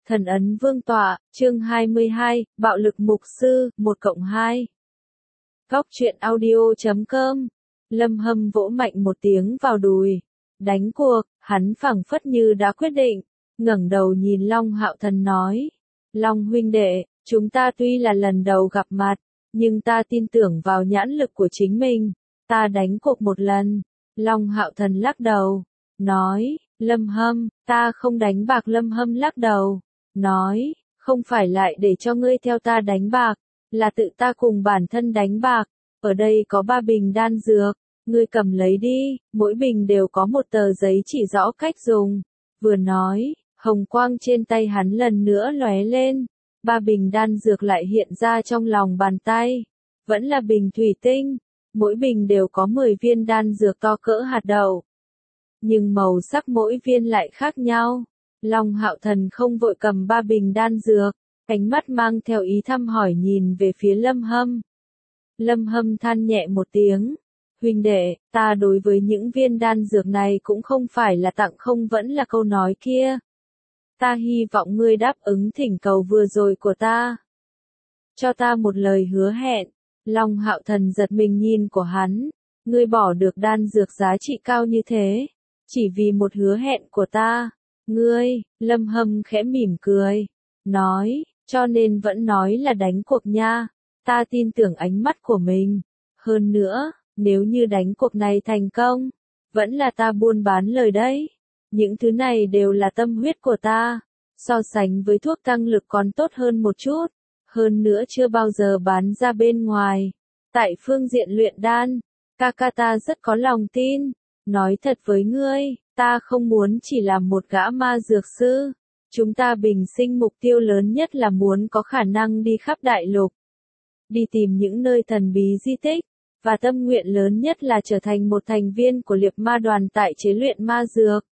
Thần ấn vương tọa, chương 22, bạo lực mục sư, 1+2. Góc truyện audio.com. Lâm Hâm vỗ mạnh một tiếng vào đùi. Đánh cuộc, hắn phảng phất như đã quyết định, ngẩng đầu nhìn Long Hạo Thần nói. Long huynh đệ, chúng ta tuy là lần đầu gặp mặt, nhưng ta tin tưởng vào nhãn lực của chính mình. Ta đánh cuộc một lần. Long Hạo Thần lắc đầu, nói, Lâm Hâm, ta không đánh bạc. Lâm Hâm lắc đầu, nói, không phải lại để cho ngươi theo ta đánh bạc, là tự ta cùng bản thân đánh bạc. Ở đây có 3 bình đan dược, ngươi cầm lấy đi, mỗi bình đều có một tờ giấy chỉ rõ cách dùng. Vừa nói, hồng quang trên tay hắn lần nữa lóe lên, 3 bình đan dược lại hiện ra trong lòng bàn tay. Vẫn là bình thủy tinh, mỗi bình đều có 10 viên đan dược to cỡ hạt đậu. Nhưng màu sắc mỗi viên lại khác nhau. Long Hạo Thần không vội cầm 3 bình đan dược, ánh mắt mang theo ý thăm hỏi nhìn về phía Lâm Hâm. Lâm Hâm than nhẹ một tiếng, huynh đệ, ta đối với những viên đan dược này cũng không phải là tặng không, vẫn là câu nói kia. Ta hy vọng ngươi đáp ứng thỉnh cầu vừa rồi của ta. Cho ta một lời hứa hẹn. Long Hạo Thần giật mình nhìn của hắn, ngươi bỏ được đan dược giá trị cao như thế, chỉ vì một hứa hẹn của ta. Ngươi, Lâm Hâm khẽ mỉm cười, nói, cho nên vẫn nói là đánh cuộc nha, ta tin tưởng ánh mắt của mình. Hơn nữa, nếu như đánh cuộc này thành công, vẫn là ta buôn bán lời đấy. Những thứ này đều là tâm huyết của ta, so sánh với thuốc tăng lực còn tốt hơn một chút, hơn nữa chưa bao giờ bán ra bên ngoài. Tại phương diện luyện đan, ca ta rất có lòng tin, nói thật với ngươi. Ta không muốn chỉ làm một gã ma dược sư. Chúng ta bình sinh mục tiêu lớn nhất là muốn có khả năng đi khắp đại lục, đi tìm những nơi thần bí di tích, và tâm nguyện lớn nhất là trở thành một thành viên của liệp ma đoàn tại chế luyện ma dược.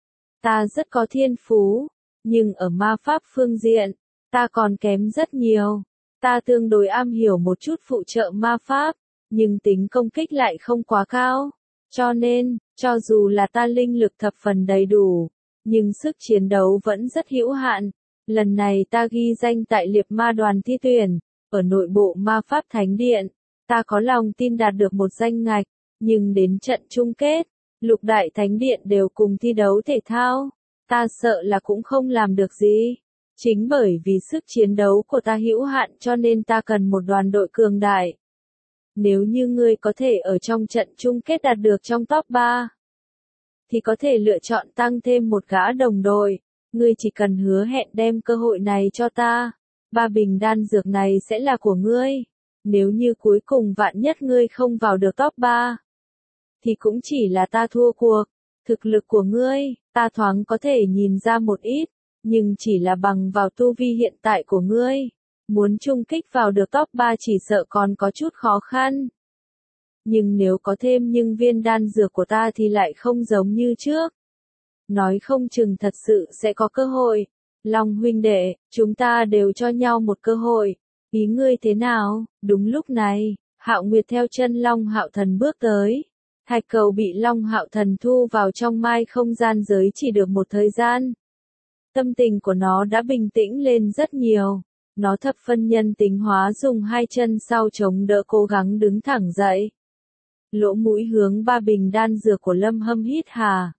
Ta rất có thiên phú, nhưng ở ma pháp phương diện, ta còn kém rất nhiều. Ta tương đối am hiểu một chút phụ trợ ma pháp, nhưng tính công kích lại không quá cao. Cho nên, cho dù là ta linh lực thập phần đầy đủ, nhưng sức chiến đấu vẫn rất hữu hạn. Lần này ta ghi danh tại liệp ma đoàn thi tuyển, ở nội bộ ma pháp thánh điện, ta có lòng tin đạt được một danh ngạch, nhưng đến trận chung kết, lục đại thánh điện đều cùng thi đấu thể thao, ta sợ là cũng không làm được gì. Chính bởi vì sức chiến đấu của ta hữu hạn cho nên ta cần một đoàn đội cường đại. Nếu như ngươi có thể ở trong trận chung kết đạt được trong top 3, thì có thể lựa chọn tăng thêm một gã đồng đội. Ngươi chỉ cần hứa hẹn đem cơ hội này cho ta. 3 bình đan dược này sẽ là của ngươi. Nếu như cuối cùng vạn nhất ngươi không vào được top 3, thì cũng chỉ là ta thua cuộc. Thực lực của ngươi, ta thoáng có thể nhìn ra một ít, nhưng chỉ là bằng vào tu vi hiện tại của ngươi. Muốn chung kích vào được top 3 chỉ sợ còn có chút khó khăn. Nhưng nếu có thêm những viên đan dược của ta thì lại không giống như trước. Nói không chừng thật sự sẽ có cơ hội. Long huynh đệ, chúng ta đều cho nhau một cơ hội. Ý ngươi thế nào? Đúng lúc này, Hạo Nguyệt theo chân Long Hạo Thần bước tới. Thạch cầu bị Long Hạo Thần thu vào trong mai không gian giới chỉ được một thời gian. Tâm tình của nó đã bình tĩnh lên rất nhiều. Nó thập phân nhân tính hóa, dùng 2 chân sau chống đỡ cố gắng đứng thẳng dậy. Lỗ mũi hướng 3 bình đan dược của Lâm Hâm hít hà.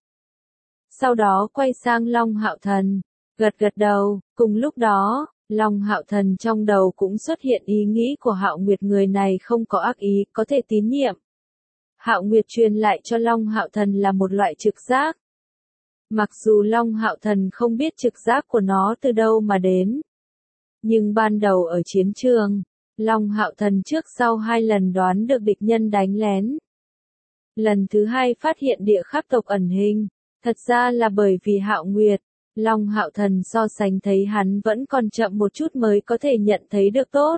Sau đó quay sang Long Hạo Thần, gật đầu. Cùng lúc đó, Long Hạo Thần trong đầu cũng xuất hiện ý nghĩ của Hạo Nguyệt, người này không có ác ý, có thể tín nhiệm. Hạo Nguyệt truyền lại cho Long Hạo Thần là một loại trực giác. Mặc dù Long Hạo Thần không biết trực giác của nó từ đâu mà đến, nhưng ban đầu ở chiến trường, Long Hạo Thần trước sau 2 lần đoán được địch nhân đánh lén. Lần thứ 2 phát hiện địa khắc tộc ẩn hình, thật ra là bởi vì Hạo Nguyệt. Long Hạo Thần so sánh thấy hắn vẫn còn chậm một chút mới có thể nhận thấy được tốt.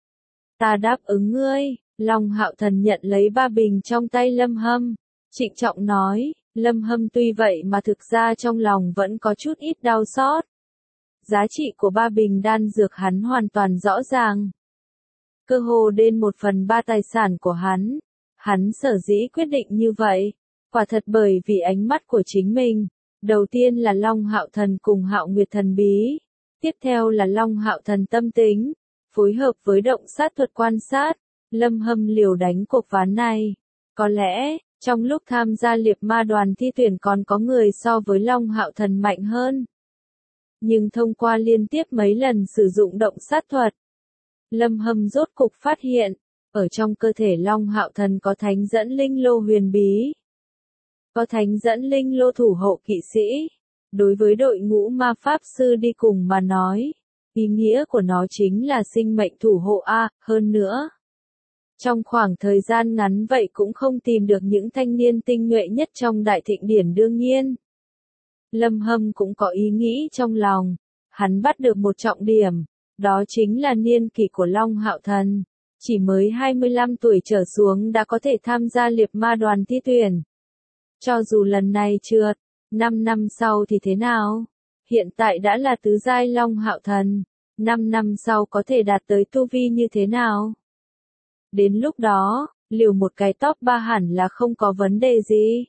Ta đáp ứng ngươi. Long Hạo Thần nhận lấy 3 bình trong tay Lâm Hâm, trịnh trọng nói. Lâm Hâm tuy vậy mà thực ra trong lòng vẫn có chút ít đau xót. Giá trị của 3 bình đan dược hắn hoàn toàn rõ ràng. Cơ hồ đến 1/3 tài sản của hắn. Hắn sở dĩ quyết định như vậy, quả thật bởi vì ánh mắt của chính mình. Đầu tiên là Long Hạo Thần cùng Hạo Nguyệt thần bí. Tiếp theo là Long Hạo Thần tâm tính, phối hợp với động sát thuật quan sát, Lâm Hâm liều đánh cuộc ván này. Có lẽ, trong lúc tham gia liệp ma đoàn thi tuyển còn có người so với Long Hạo Thần mạnh hơn. Nhưng thông qua liên tiếp mấy lần sử dụng động sát thuật, Lâm Hâm rốt cục phát hiện, ở trong cơ thể Long Hạo Thần có thánh dẫn linh lô huyền bí. Có thánh dẫn linh lô thủ hộ kỵ sĩ. Đối với đội ngũ ma pháp sư đi cùng mà nói, ý nghĩa của nó chính là sinh mệnh thủ hộ A, hơn nữa. Trong khoảng thời gian ngắn vậy cũng không tìm được những thanh niên tinh nhuệ nhất trong đại thịnh điển đương nhiên. Lâm Hâm cũng có ý nghĩ trong lòng, hắn bắt được một trọng điểm, đó chính là niên kỷ của Long Hạo Thần, chỉ mới 25 tuổi trở xuống đã có thể tham gia liệp ma đoàn thi tuyển. Cho dù lần này trượt, 5 năm sau thì thế nào? Hiện tại đã là tứ giai Long Hạo Thần, 5 năm sau có thể đạt tới tu vi như thế nào? Đến lúc đó, liều một cái top 3 hẳn là không có vấn đề gì.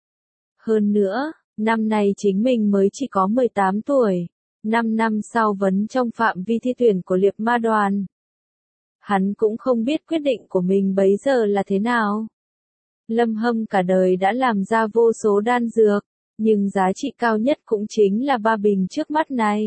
Hơn nữa, năm này chính mình mới chỉ có 18 tuổi, 5 năm sau vẫn trong phạm vi thi tuyển của liệp ma đoàn. Hắn cũng không biết quyết định của mình bấy giờ là thế nào. Lâm Hâm cả đời đã làm ra vô số đan dược, nhưng giá trị cao nhất cũng chính là 3 bình trước mắt này.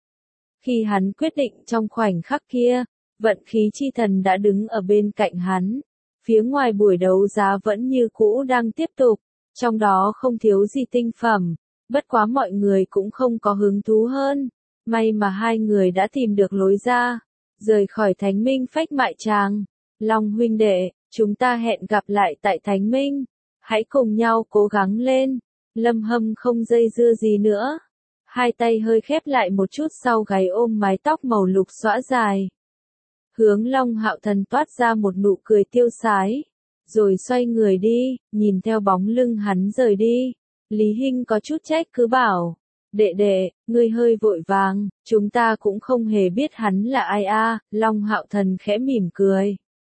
Khi hắn quyết định trong khoảnh khắc kia, vận khí chi thần đã đứng ở bên cạnh hắn. Phía ngoài buổi đấu giá vẫn như cũ đang tiếp tục, trong đó không thiếu gì tinh phẩm, bất quá mọi người cũng không có hứng thú hơn. May mà hai người đã tìm được lối ra, rời khỏi Thánh Minh Phách Mại Tràng. Long huynh đệ, chúng ta hẹn gặp lại tại Thánh Minh. Hãy cùng nhau cố gắng lên. Lâm Hâm không dây dưa gì nữa. Hai tay hơi khép lại một chút sau gáy ôm mái tóc màu lục xõa dài. Hướng Long Hạo Thần toát ra một nụ cười tiêu sái. Rồi xoay người đi, nhìn theo bóng lưng hắn rời đi. Lý Hinh có chút trách cứ bảo. Đệ đệ, ngươi hơi vội vàng, chúng ta cũng không hề biết hắn là ai a. Long Hạo Thần khẽ mỉm cười.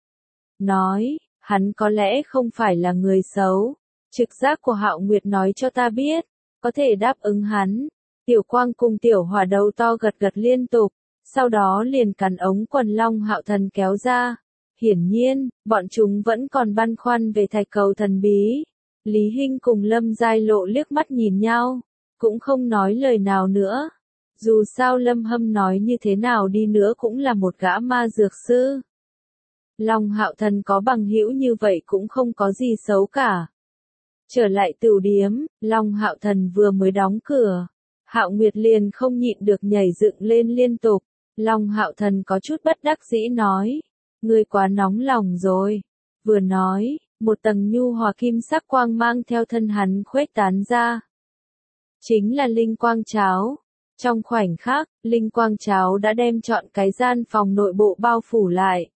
Nói, hắn có lẽ không phải là người xấu. Trực giác của Hạo Nguyệt nói cho ta biết, có thể đáp ứng hắn. Tiểu Quang cùng Tiểu Hỏa đầu to gật gật liên tục, sau đó liền cắn ống quần Long Hạo Thần kéo ra. Hiển nhiên, bọn chúng vẫn còn băn khoăn về thạch cầu thần bí. Lý Hinh cùng Lâm Giai Lộ liếc mắt nhìn nhau, cũng không nói lời nào nữa. Dù sao Lâm Hâm nói như thế nào đi nữa cũng là một gã ma dược sư. Long Hạo Thần có bằng hữu như vậy cũng không có gì xấu cả. Trở lại tửu điếm, Long Hạo Thần vừa mới đóng cửa. Hạo Nguyệt liền không nhịn được nhảy dựng lên liên tục. Long Hạo Thần có chút bất đắc dĩ nói. Ngươi quá nóng lòng rồi. Vừa nói, một tầng nhu hòa kim sắc quang mang theo thân hắn khuếch tán ra. Chính là linh quang cháo. Trong khoảnh khắc, linh quang cháo đã đem trọn cái gian phòng nội bộ bao phủ lại.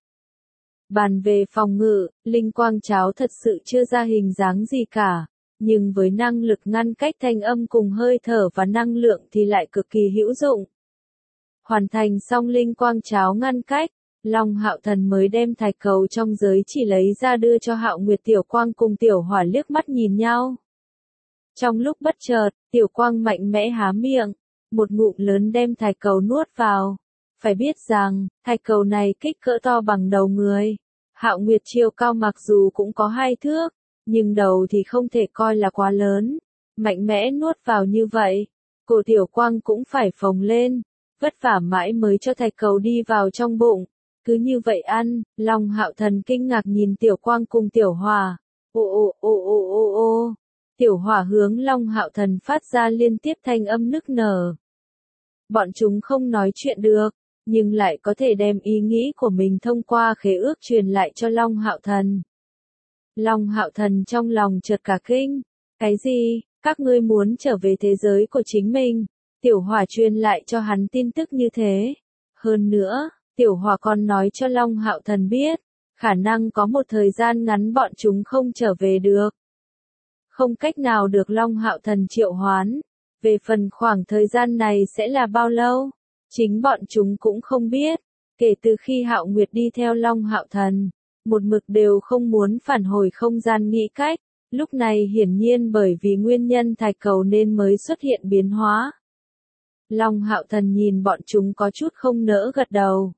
Bàn về phòng ngự, linh quang cháo thật sự chưa ra hình dáng gì cả, nhưng với năng lực ngăn cách thanh âm cùng hơi thở và năng lượng thì lại cực kỳ hữu dụng. Hoàn thành xong linh quang cháo ngăn cách, Long Hạo Thần mới đem thạch cầu trong giới chỉ lấy ra đưa cho Hạo Nguyệt. Tiểu Quang cùng Tiểu Hỏa liếc mắt nhìn nhau. Trong lúc bất chợt, Tiểu Quang mạnh mẽ há miệng, một ngụm lớn đem thạch cầu nuốt vào. Phải biết rằng, thạch cầu này kích cỡ to bằng đầu người. Hạo Nguyệt chiều cao mặc dù cũng có 2 thước, nhưng đầu thì không thể coi là quá lớn. Mạnh mẽ nuốt vào như vậy, cổ Tiểu Quang cũng phải phồng lên, vất vả mãi mới cho thạch cầu đi vào trong bụng. Cứ như vậy ăn, Long Hạo Thần kinh ngạc nhìn Tiểu Quang cùng Tiểu Hỏa. Ô ô ô ô ô ô. Tiểu Hỏa hướng Long Hạo Thần phát ra liên tiếp thanh âm nức nở. Bọn chúng không nói chuyện được, nhưng lại có thể đem ý nghĩ của mình thông qua khế ước truyền lại cho Long Hạo Thần. Long Hạo Thần trong lòng chợt cả kinh. Cái gì? Các ngươi muốn trở về thế giới của chính mình? Tiểu Hỏa truyền lại cho hắn tin tức như thế. Hơn nữa, Tiểu Hỏa còn nói cho Long Hạo Thần biết, khả năng có một thời gian ngắn bọn chúng không trở về được. Không cách nào được Long Hạo Thần triệu hoán. Về phần khoảng thời gian này sẽ là bao lâu? Chính bọn chúng cũng không biết. Kể từ khi Hạo Nguyệt đi theo Long Hạo Thần, một mực đều không muốn phản hồi không gian nghĩ cách. Lúc này hiển nhiên bởi vì nguyên nhân thạch cầu nên mới xuất hiện biến hóa. Long Hạo Thần nhìn bọn chúng có chút không nỡ gật đầu.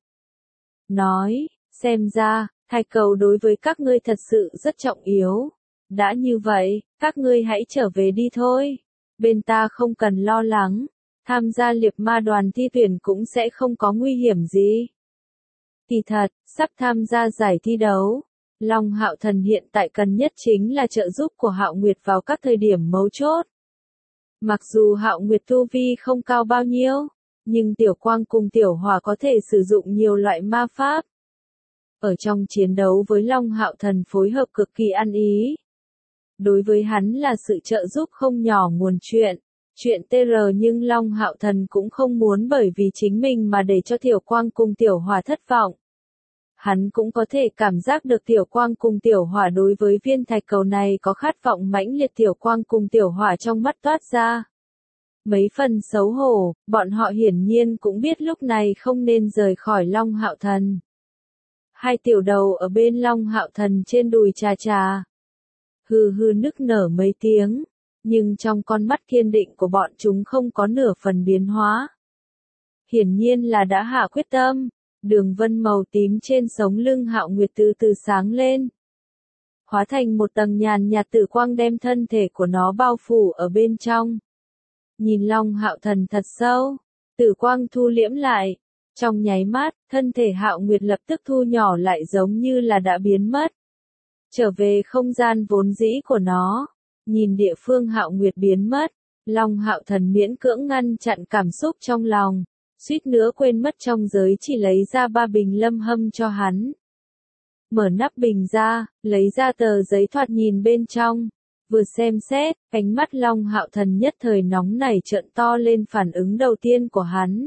Nói, xem ra, thạch cầu đối với các ngươi thật sự rất trọng yếu. Đã như vậy, các ngươi hãy trở về đi thôi. Bên ta không cần lo lắng. Tham gia liệp ma đoàn thi tuyển cũng sẽ không có nguy hiểm gì. Kỳ thật, sắp tham gia giải thi đấu. Long Hạo Thần hiện tại cần nhất chính là trợ giúp của Hạo Nguyệt vào các thời điểm mấu chốt. Mặc dù Hạo Nguyệt tu vi không cao bao nhiêu, nhưng Tiểu Quang cùng Tiểu Hỏa có thể sử dụng nhiều loại ma pháp. Ở trong chiến đấu với Long Hạo Thần phối hợp cực kỳ ăn ý. Đối với hắn là sự trợ giúp không nhỏ nguồn chuyện TR, nhưng Long Hạo Thần cũng không muốn bởi vì chính mình mà để cho Tiểu Quang cùng Tiểu Hỏa thất vọng. Hắn cũng có thể cảm giác được Tiểu Quang cùng Tiểu Hỏa đối với viên thạch cầu này có khát vọng mãnh liệt. Tiểu Quang cùng Tiểu Hỏa trong mắt toát ra mấy phần xấu hổ, bọn họ hiển nhiên cũng biết lúc này không nên rời khỏi Long Hạo Thần. Hai tiểu đầu ở bên Long Hạo Thần trên đùi chà chà. Hừ hừ nức nở mấy tiếng, nhưng trong con mắt kiên định của bọn chúng không có nửa phần biến hóa. Hiển nhiên là đã hạ quyết tâm. Đường vân màu tím trên sống lưng Hạo Nguyệt từ từ sáng lên. Hóa thành một tầng nhàn nhạt tử quang đem thân thể của nó bao phủ ở bên trong. Nhìn Long Hạo Thần thật sâu, tử quang thu liễm lại. Trong nháy mắt, thân thể Hạo Nguyệt lập tức thu nhỏ lại giống như là đã biến mất. Trở về không gian vốn dĩ của nó. Nhìn địa phương Hạo Nguyệt biến mất, Long Hạo Thần miễn cưỡng ngăn chặn cảm xúc trong lòng. Suýt nữa quên mất trong giới chỉ lấy ra 3 bình lâm hâm cho hắn. Mở nắp bình ra, lấy ra tờ giấy thoạt nhìn bên trong. Vừa xem xét, ánh mắt Long Hạo Thần nhất thời nóng nảy trợn to lên. Phản ứng đầu tiên của hắn.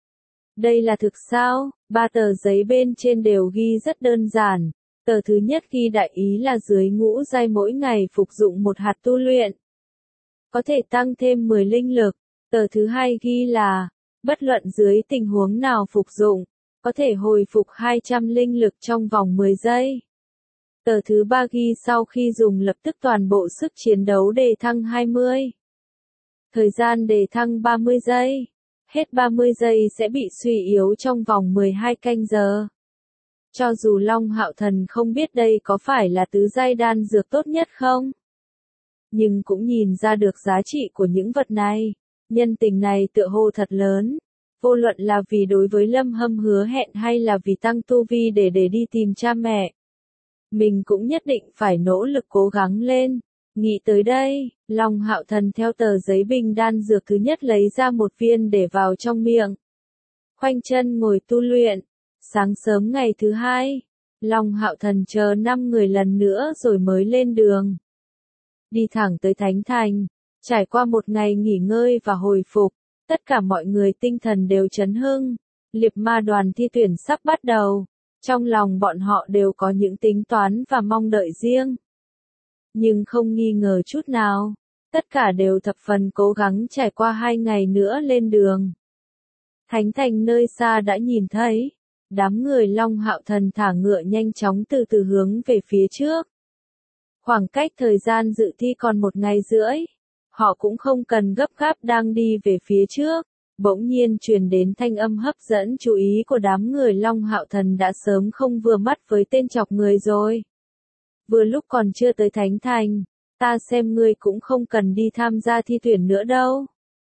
Đây là thực sao? 3 tờ giấy bên trên đều ghi rất đơn giản. Tờ thứ nhất ghi đại ý là dưới ngũ giai mỗi ngày phục dụng 1 hạt tu luyện. Có thể tăng thêm 10 linh lực. Tờ thứ hai ghi là bất luận dưới tình huống nào phục dụng, có thể hồi phục 200 linh lực trong vòng 10 giây. Tờ thứ ba ghi sau khi dùng lập tức toàn bộ sức chiến đấu đề thăng 20. Thời gian đề thăng 30 giây. Hết 30 giây sẽ bị suy yếu trong vòng 12 canh giờ. Cho dù Long Hạo Thần không biết đây có phải là tứ giai đan dược tốt nhất không, nhưng cũng nhìn ra được giá trị của những vật này. Nhân tình này tựa hồ thật lớn, vô luận là vì đối với Lâm Hâm hứa hẹn hay là vì tăng tu vi để đi tìm cha mẹ. Mình cũng nhất định phải nỗ lực cố gắng lên. Nghĩ tới đây, Long Hạo Thần theo tờ giấy bình đan dược thứ nhất lấy ra 1 viên để vào trong miệng. Khoanh chân ngồi tu luyện. Sáng sớm ngày thứ hai, Long Hạo Thần chờ 5 người lần nữa rồi mới lên đường. Đi thẳng tới Thánh Thành. Trải qua 1 ngày nghỉ ngơi và hồi phục, tất cả mọi người tinh thần đều chấn hưng. Liệp ma đoàn thi tuyển sắp bắt đầu. Trong lòng bọn họ đều có những tính toán và mong đợi riêng. Nhưng không nghi ngờ chút nào, tất cả đều thập phần cố gắng trải qua 2 ngày nữa lên đường. Thánh Thành nơi xa đã nhìn thấy, đám người Long Hạo Thần thả ngựa nhanh chóng từ từ hướng về phía trước. Khoảng cách thời gian dự thi còn 1 ngày rưỡi. Họ cũng không cần gấp gáp đang đi về phía trước. Bỗng nhiên truyền đến thanh âm hấp dẫn chú ý của đám người Long Hạo Thần đã sớm không vừa mắt với tên chọc người rồi. Vừa lúc còn chưa tới Thánh Thành, ta xem ngươi cũng không cần đi tham gia thi tuyển nữa đâu.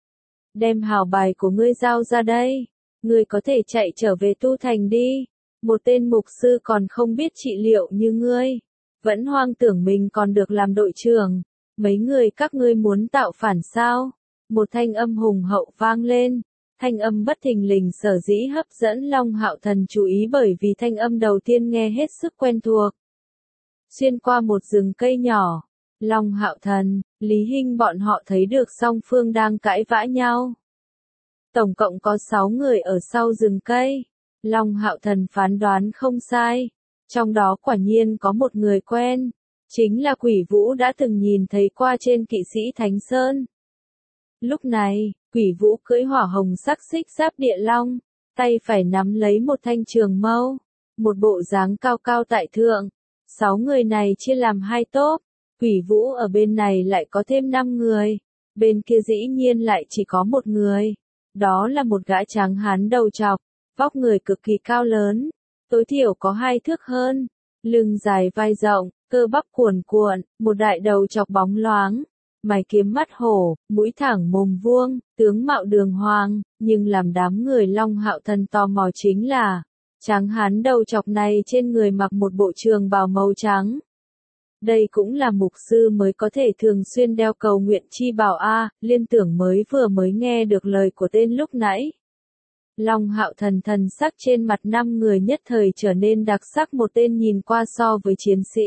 Đem hào bài của ngươi giao ra đây, ngươi có thể chạy trở về tu thành đi. Một tên mục sư còn không biết trị liệu như ngươi, vẫn hoang tưởng mình còn được làm đội trưởng. Mấy người các ngươi muốn tạo phản sao? Một thanh âm hùng hậu vang lên. Thanh âm bất thình lình sở dĩ hấp dẫn Long Hạo Thần chú ý bởi vì thanh âm đầu tiên nghe hết sức quen thuộc. Xuyên qua một rừng cây nhỏ, Long Hạo Thần, Lý Hinh bọn họ thấy được song phương đang cãi vã nhau. Tổng cộng có 6 người ở sau rừng cây. Long Hạo Thần phán đoán không sai. Trong đó quả nhiên có một người quen. Chính là Quỷ Vũ đã từng nhìn thấy qua trên Kỵ sĩ Thánh Sơn. Lúc này, Quỷ Vũ cưỡi hỏa hồng sắc xích giáp địa long, tay phải nắm lấy một thanh trường mâu, một bộ dáng cao cao tại thượng. 6 người này chia làm 2 tốp, Quỷ Vũ ở bên này lại có thêm 5 người, bên kia dĩ nhiên lại chỉ có 1 người. Đó là một gã tráng hán đầu trọc, vóc người cực kỳ cao lớn, tối thiểu có 2 thước hơn, lưng dài vai rộng, cơ bắp cuồn cuộn, một đại đầu trọc bóng loáng, mày kiếm mắt hổ, mũi thẳng mồm vuông, tướng mạo đường hoàng, nhưng làm đám người Long Hạo Thần tò mò chính là, tráng hán đầu trọc này trên người mặc một bộ trường bào màu trắng. Đây cũng là mục sư mới có thể thường xuyên đeo cầu nguyện chi bào a, Liên Tưởng vừa mới nghe được lời của tên lúc nãy. Long Hạo Thần thần sắc trên mặt 5 người nhất thời trở nên đặc sắc, một tên nhìn qua so với chiến sĩ.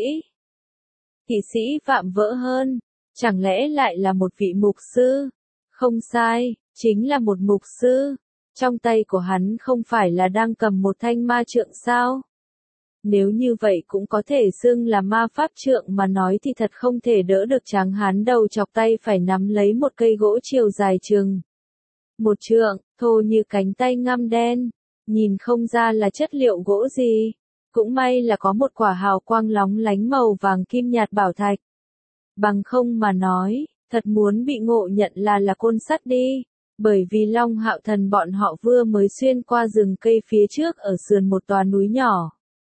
Kỵ sĩ vạm vỡ hơn, chẳng lẽ lại là một vị mục sư? Không sai, chính là một mục sư. Trong tay của hắn không phải là đang cầm một thanh ma trượng sao? Nếu như vậy cũng có thể xưng là ma pháp trượng mà nói thì thật không thể đỡ được tráng hán đầu chọc tay phải nắm lấy một cây gỗ chiều dài chừng một trượng, thô như cánh tay ngăm đen, nhìn không ra là chất liệu gỗ gì. Cũng may là có một quả hào quang lóng lánh màu vàng kim nhạt bảo thạch. Bằng không mà nói, thật muốn bị ngộ nhận là côn sắt đi. Bởi vì Long Hạo Thần bọn họ vừa mới xuyên qua rừng cây phía trước ở sườn một tòa núi nhỏ.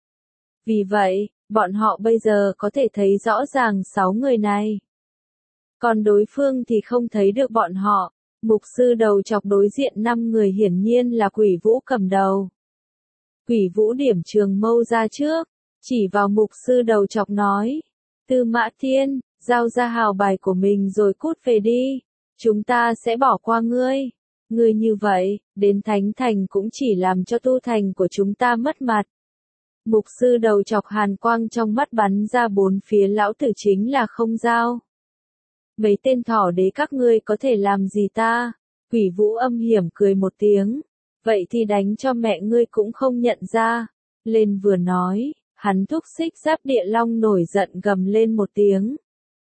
Vì vậy, bọn họ bây giờ có thể thấy rõ ràng 6 người này. Còn đối phương thì không thấy được bọn họ. Mục sư đầu chọc đối diện 5 người hiển nhiên là Quỷ Vũ cầm đầu. Quỷ Vũ điểm trường mâu ra trước, chỉ vào mục sư đầu chọc nói. Tư Mã Thiên, giao ra hào bài của mình rồi cút về đi. Chúng ta sẽ bỏ qua ngươi. Ngươi như vậy, đến Thánh Thành cũng chỉ làm cho tu thành của chúng ta mất mặt. Mục sư đầu chọc hàn quang trong mắt bắn ra bốn phía, lão tử chính là không giao. Mấy tên thỏ đế các ngươi có thể làm gì ta? Quỷ Vũ âm hiểm cười một tiếng. Vậy thì đánh cho mẹ ngươi cũng không nhận ra. Lên vừa nói, hắn thúc xích giáp địa long nổi giận gầm lên một tiếng.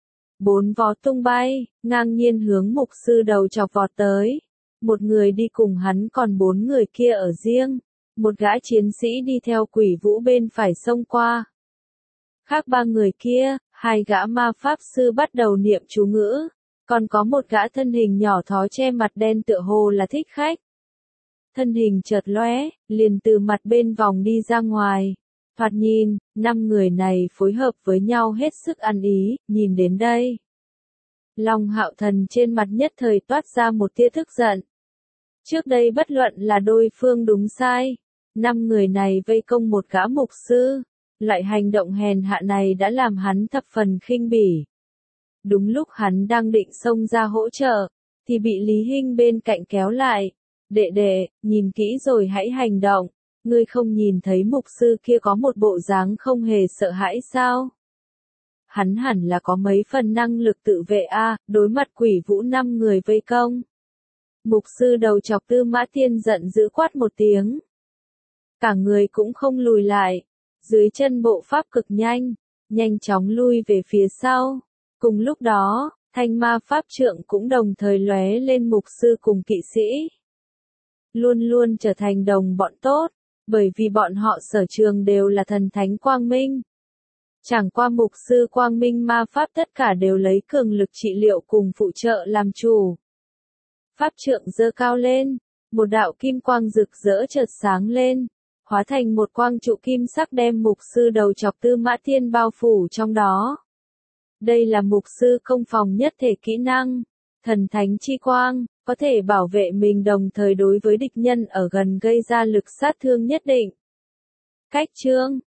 4 vó tung bay, ngang nhiên hướng mục sư đầu chọc vọt tới. Một người đi cùng hắn, còn 4 người kia ở riêng. Một gã chiến sĩ đi theo Quỷ Vũ bên phải xông qua. Khác 3 người kia, 2 gã ma pháp sư bắt đầu niệm chú ngữ. Còn có một gã thân hình nhỏ thó che mặt đen tựa hồ là thích khách. Thân hình chợt lóe, liền từ mặt bên vòng đi ra ngoài. Thoạt nhìn, 5 người này phối hợp với nhau hết sức ăn ý, nhìn đến đây. Long Hạo Thần trên mặt nhất thời toát ra một tia tức giận. Trước đây bất luận là đối phương đúng sai, 5 người này vây công một gã mục sư. Loại hành động hèn hạ này đã làm hắn thập phần khinh bỉ. Đúng lúc hắn đang định xông ra hỗ trợ, thì bị Lý Hinh bên cạnh kéo lại. Đệ đệ, nhìn kỹ rồi hãy hành động. Ngươi không nhìn thấy mục sư kia có một bộ dáng không hề sợ hãi sao? Hắn hẳn là có mấy phần năng lực tự vệ a, đối mặt Quỷ Vũ 5 người vây công. Mục sư đầu chọc Tư Mã Thiên giận dữ quát một tiếng. Cả người cũng không lùi lại. Dưới chân bộ pháp cực nhanh, nhanh chóng lui về phía sau. Cùng lúc đó, thanh ma pháp trượng cũng đồng thời lóe lên mục sư cùng kỵ sĩ. Luôn luôn trở thành đồng bọn tốt, bởi vì bọn họ sở trường đều là thần thánh quang minh. Chẳng qua mục sư quang minh ma pháp tất cả đều lấy cường lực trị liệu cùng phụ trợ làm chủ. Pháp trượng giơ cao lên, một đạo kim quang rực rỡ chợt sáng lên, hóa thành một quang trụ kim sắc đem mục sư đầu chọc Tư Mã Thiên bao phủ trong đó. Đây là mục sư công phòng nhất thể kỹ năng, thần thánh chi quang, có thể bảo vệ mình đồng thời đối với địch nhân ở gần gây ra lực sát thương nhất định. Cách chương